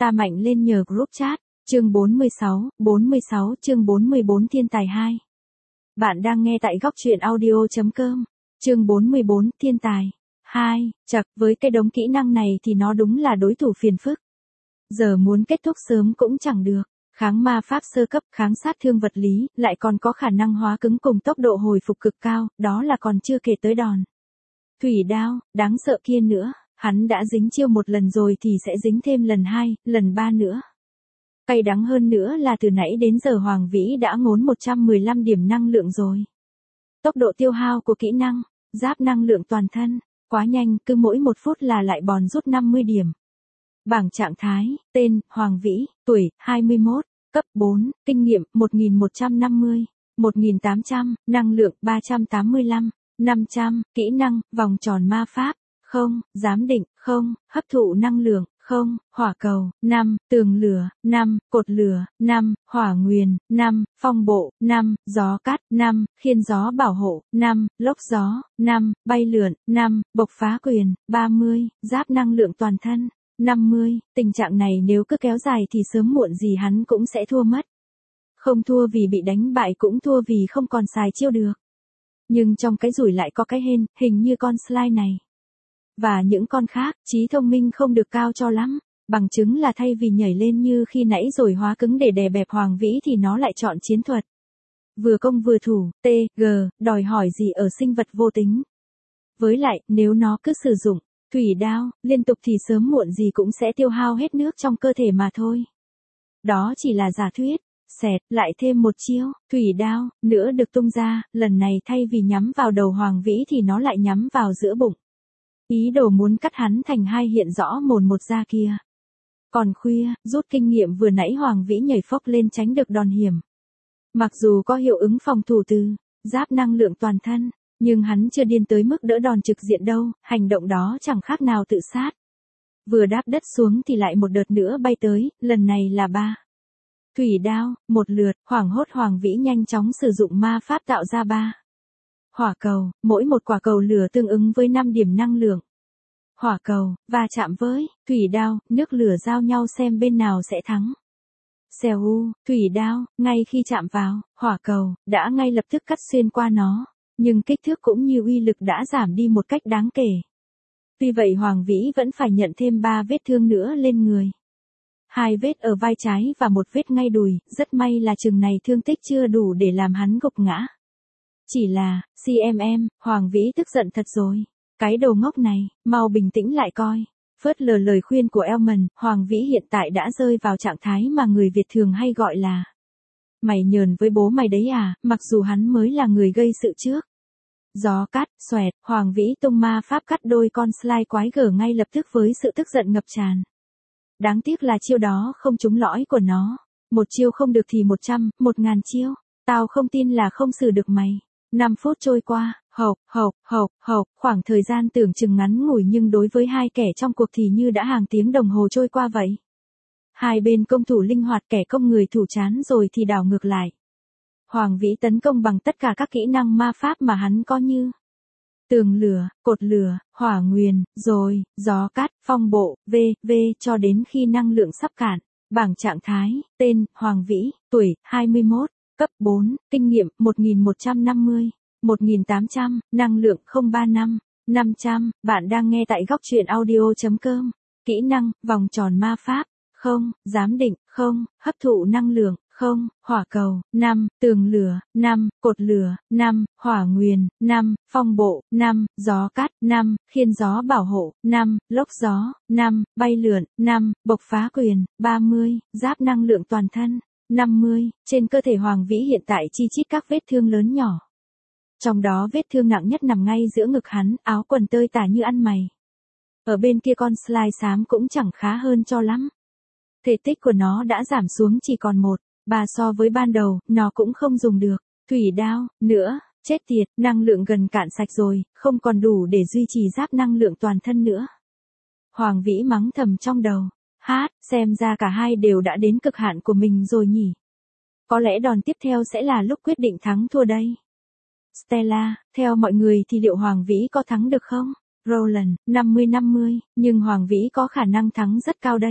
Ta mạnh lên nhờ group chat. Chương 46 chương 44 Thiên tài 2. Bạn đang nghe tại góc truyện audio.com. Chương 44 Thiên tài 2. Chậc, với cái đống kỹ năng này thì nó đúng là đối thủ phiền phức. Giờ muốn kết thúc sớm cũng chẳng được. Kháng ma pháp sơ cấp, kháng sát thương vật lý, lại còn có khả năng hóa cứng cùng tốc độ hồi phục cực cao, đó là còn chưa kể tới đòn thủy đao, đáng sợ kia nữa. Hắn đã dính chiêu một lần rồi thì sẽ dính thêm lần 2, lần 3 nữa. Cay đắng hơn nữa là từ nãy đến giờ Hoàng Vĩ đã ngốn 115 điểm năng lượng rồi. Tốc độ tiêu hao của kỹ năng, giáp năng lượng toàn thân, quá nhanh, cứ mỗi 1 phút là lại bòn rút 50 điểm. Bảng trạng thái, tên, Hoàng Vĩ, tuổi, 21, cấp 4, kinh nghiệm, 1150, 1800, năng lượng, 385, 500, kỹ năng, vòng tròn ma pháp, 0, giám định, 0, hấp thụ năng lượng, 0, hỏa cầu, 5, tường lửa, 5, cột lửa, 5, hỏa nguyền, 5, phong bộ, 5, gió cát, 5, khiên gió bảo hộ, 5, lốc gió, 5, bay lượn, 5, bộc phá quyền, 30, giáp năng lượng toàn thân, 50, tình trạng này nếu cứ kéo dài thì sớm muộn gì hắn cũng sẽ thua mất. Không thua vì bị đánh bại cũng thua vì không còn xài chiêu được. Nhưng trong cái rủi lại có cái hên, hình như con slide này. Và những con khác, trí thông minh không được cao cho lắm, bằng chứng là thay vì nhảy lên như khi nãy rồi hóa cứng để đè bẹp Hoàng Vĩ thì nó lại chọn chiến thuật. Vừa công vừa thủ, TG, đòi hỏi gì ở sinh vật vô tính. Với lại, nếu nó cứ sử dụng thủy đao liên tục thì sớm muộn gì cũng sẽ tiêu hao hết nước trong cơ thể mà thôi. Đó chỉ là giả thuyết. Xẹt, lại thêm một chiêu, thủy đao, nữa được tung ra, lần này thay vì nhắm vào đầu Hoàng Vĩ thì nó lại nhắm vào giữa bụng. Ý đồ muốn cắt hắn thành hai hiện rõ mồn một ra kia. Còn khuya, rút kinh nghiệm vừa nãy Hoàng Vĩ nhảy phốc lên tránh được đòn hiểm. Mặc dù có hiệu ứng phòng thủ từ giáp năng lượng toàn thân, nhưng hắn chưa điên tới mức đỡ đòn trực diện đâu, hành động đó chẳng khác nào tự sát. Vừa đáp đất xuống thì lại một đợt nữa bay tới, lần này là 3. Thủy đao, một lượt, hoảng hốt Hoàng Vĩ nhanh chóng sử dụng ma pháp tạo ra 3. Hỏa cầu, mỗi một quả cầu lửa tương ứng với 5 điểm năng lượng. Hỏa cầu, va chạm với thủy đao, nước lửa giao nhau xem bên nào sẽ thắng. Xèo u, thủy đao, ngay khi chạm vào, hỏa cầu, đã ngay lập tức cắt xuyên qua nó, nhưng kích thước cũng như uy lực đã giảm đi một cách đáng kể. Tuy vậy Hoàng Vĩ vẫn phải nhận thêm 3 vết thương nữa lên người. 2 vết ở vai trái và 1 vết ngay đùi, rất may là chừng này thương tích chưa đủ để làm hắn gục ngã. Chỉ là, Hoàng Vĩ tức giận thật rồi. Cái đầu ngốc này, mau bình tĩnh lại coi. Phớt lờ lời khuyên của Elman, Hoàng Vĩ hiện tại đã rơi vào trạng thái mà người Việt thường hay gọi là mày nhờn với bố mày đấy à, mặc dù hắn mới là người gây sự trước. Gió cắt, xoẹt, Hoàng Vĩ tung ma pháp cắt đôi con slide quái gở ngay lập tức với sự tức giận ngập tràn. Đáng tiếc là chiêu đó không trúng lõi của nó. Một chiêu không được thì 100, 1000 chiêu. Tao không tin là không xử được mày. 5 phút trôi qua, khoảng thời gian tưởng chừng ngắn ngủi nhưng đối với hai kẻ trong cuộc thì như đã hàng tiếng đồng hồ trôi qua vậy. Hai bên công thủ linh hoạt, kẻ công người thủ chán rồi thì đảo ngược lại. Hoàng Vĩ tấn công bằng tất cả các kỹ năng ma pháp mà hắn có như tường lửa, cột lửa, hỏa nguyền, rồi, gió cát, phong bộ, v cho đến khi năng lượng sắp cạn. Bảng trạng thái, tên, Hoàng Vĩ, tuổi, 21, cấp 4, kinh nghiệm, 1150, 1800, năng lượng 035, 500, bạn đang nghe tại góc truyện audio.com. Kỹ năng, vòng tròn ma pháp, 0, giám định, 0, hấp thụ năng lượng, 0, hỏa cầu, 5, tường lửa, 5, cột lửa, 5, hỏa nguyền, 5, phong bộ, 5, gió cát, 5, khiên gió bảo hộ, 5, lốc gió, 5, bay lượn, 5, bộc phá quyền, 30, giáp năng lượng toàn thân, 50, trên cơ thể Hoàng Vĩ hiện tại chi chít các vết thương lớn nhỏ. Trong đó vết thương nặng nhất nằm ngay giữa ngực hắn, áo quần tơi tả như ăn mày. Ở bên kia con slide xám cũng chẳng khá hơn cho lắm. Thể tích của nó đã giảm xuống chỉ còn 1/3 so với ban đầu, nó cũng không dùng được thủy đao nữa, chết tiệt, năng lượng gần cạn sạch rồi, không còn đủ để duy trì giáp năng lượng toàn thân nữa. Hoàng Vĩ mắng thầm trong đầu, xem ra cả hai đều đã đến cực hạn của mình rồi nhỉ. Có lẽ đòn tiếp theo sẽ là lúc quyết định thắng thua đây. Stella, theo mọi người thì liệu Hoàng Vĩ có thắng được không? Roland, 50-50, nhưng Hoàng Vĩ có khả năng thắng rất cao đấy.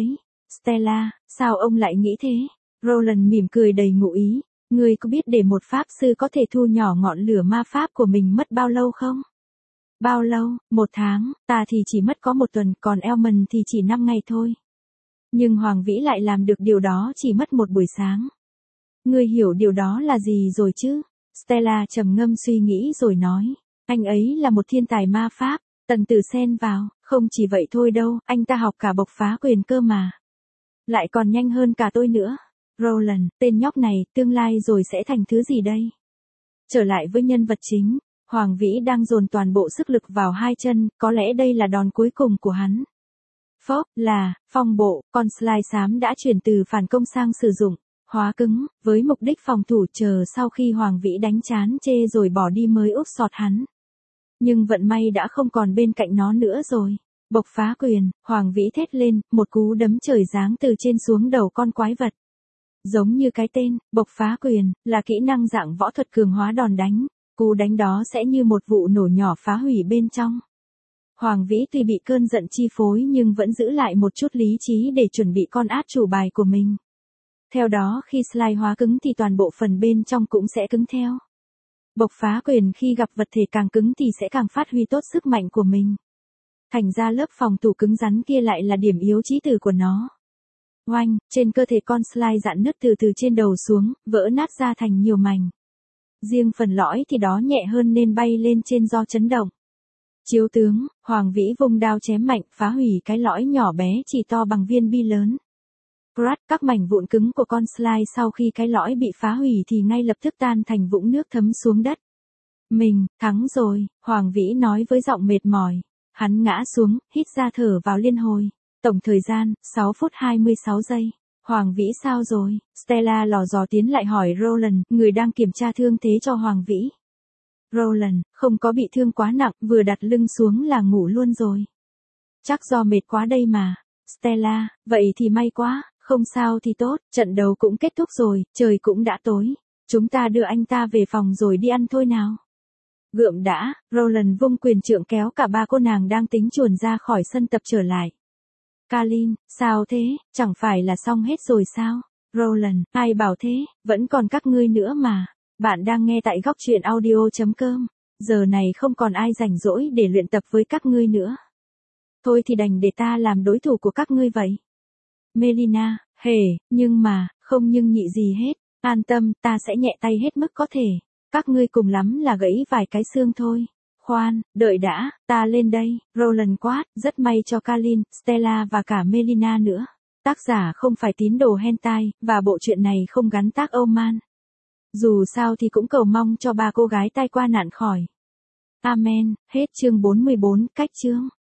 Stella, sao ông lại nghĩ thế? Roland mỉm cười đầy ngụ ý. Ngươi có biết để một pháp sư có thể thu nhỏ ngọn lửa ma pháp của mình mất bao lâu không? Bao lâu? 1 tháng, ta thì chỉ mất có 1 tuần, còn Elmond thì chỉ 5 ngày thôi. Nhưng Hoàng Vĩ lại làm được điều đó chỉ mất 1 buổi sáng. Ngươi hiểu điều đó là gì rồi chứ? Stella trầm ngâm suy nghĩ rồi nói. Anh ấy là một thiên tài ma pháp. Tần Tử xen vào. Không chỉ vậy thôi đâu, anh ta học cả bộc phá quyền cơ mà. Lại còn nhanh hơn cả tôi nữa. Roland, tên nhóc này, tương lai rồi sẽ thành thứ gì đây? Trở lại với nhân vật chính. Hoàng Vĩ đang dồn toàn bộ sức lực vào 2 chân, có lẽ đây là đòn cuối cùng của hắn. Phốc, là, phong bộ, con slide xám đã chuyển từ phản công sang sử dụng, hóa cứng, với mục đích phòng thủ chờ sau khi Hoàng Vĩ đánh chán chê rồi bỏ đi mới úp sọt hắn. Nhưng vận may đã không còn bên cạnh nó nữa rồi. Bộc phá quyền, Hoàng Vĩ thét lên, một cú đấm trời giáng từ trên xuống đầu con quái vật. Giống như cái tên, bộc phá quyền, là kỹ năng dạng võ thuật cường hóa đòn đánh. Cú đánh đó sẽ như một vụ nổ nhỏ phá hủy bên trong. Hoàng Vĩ tuy bị cơn giận chi phối nhưng vẫn giữ lại một chút lý trí để chuẩn bị con át chủ bài của mình. Theo đó khi slide hóa cứng thì toàn bộ phần bên trong cũng sẽ cứng theo. Bộc phá quyền khi gặp vật thể càng cứng thì sẽ càng phát huy tốt sức mạnh của mình. Thành ra lớp phòng thủ cứng rắn kia lại là điểm yếu chí tử của nó. Oanh, trên cơ thể con slide rạn nứt từ trên đầu xuống, vỡ nát ra thành nhiều mảnh. Riêng phần lõi thì đó nhẹ hơn nên bay lên trên do chấn động. Chiếu tướng, Hoàng Vĩ vung đao chém mạnh, phá hủy cái lõi nhỏ bé chỉ to bằng viên bi lớn. Crack, các mảnh vụn cứng của con slide sau khi cái lõi bị phá hủy thì ngay lập tức tan thành vũng nước thấm xuống đất. Mình, thắng rồi, Hoàng Vĩ nói với giọng mệt mỏi. Hắn ngã xuống, hít ra thở vào liên hồi. Tổng thời gian, 6 phút 26 giây. Hoàng Vĩ sao rồi? Stella lò dò tiến lại hỏi Roland, người đang kiểm tra thương thế cho Hoàng Vĩ. Roland, không có bị thương quá nặng, vừa đặt lưng xuống là ngủ luôn rồi. Chắc do mệt quá đây mà. Stella, vậy thì may quá, không sao thì tốt, trận đấu cũng kết thúc rồi, trời cũng đã tối. Chúng ta đưa anh ta về phòng rồi đi ăn thôi nào. Gượm đã, Roland vung quyền trượng kéo cả 3 cô nàng đang tính chuồn ra khỏi sân tập trở lại. Kalin, sao thế, chẳng phải là xong hết rồi sao? Roland, ai bảo thế, vẫn còn các ngươi nữa mà. Bạn đang nghe tại góc truyện audio.com. Giờ này không còn ai rảnh rỗi để luyện tập với các ngươi nữa. Thôi thì đành để ta làm đối thủ của các ngươi vậy. Melina, hề, nhưng mà, không nhưng nhị gì hết. An tâm, ta sẽ nhẹ tay hết mức có thể. Các ngươi cùng lắm là gãy vài cái xương thôi. Khoan, đợi đã, ta lên đây. Roland quát, rất may cho Kalin, Stella và cả Melina nữa. Tác giả không phải tín đồ hentai, và bộ truyện này không gắn tác Oman. Dù sao thì cũng cầu mong cho 3 cô gái tai qua nạn khỏi. Amen, hết chương 44, cách chương.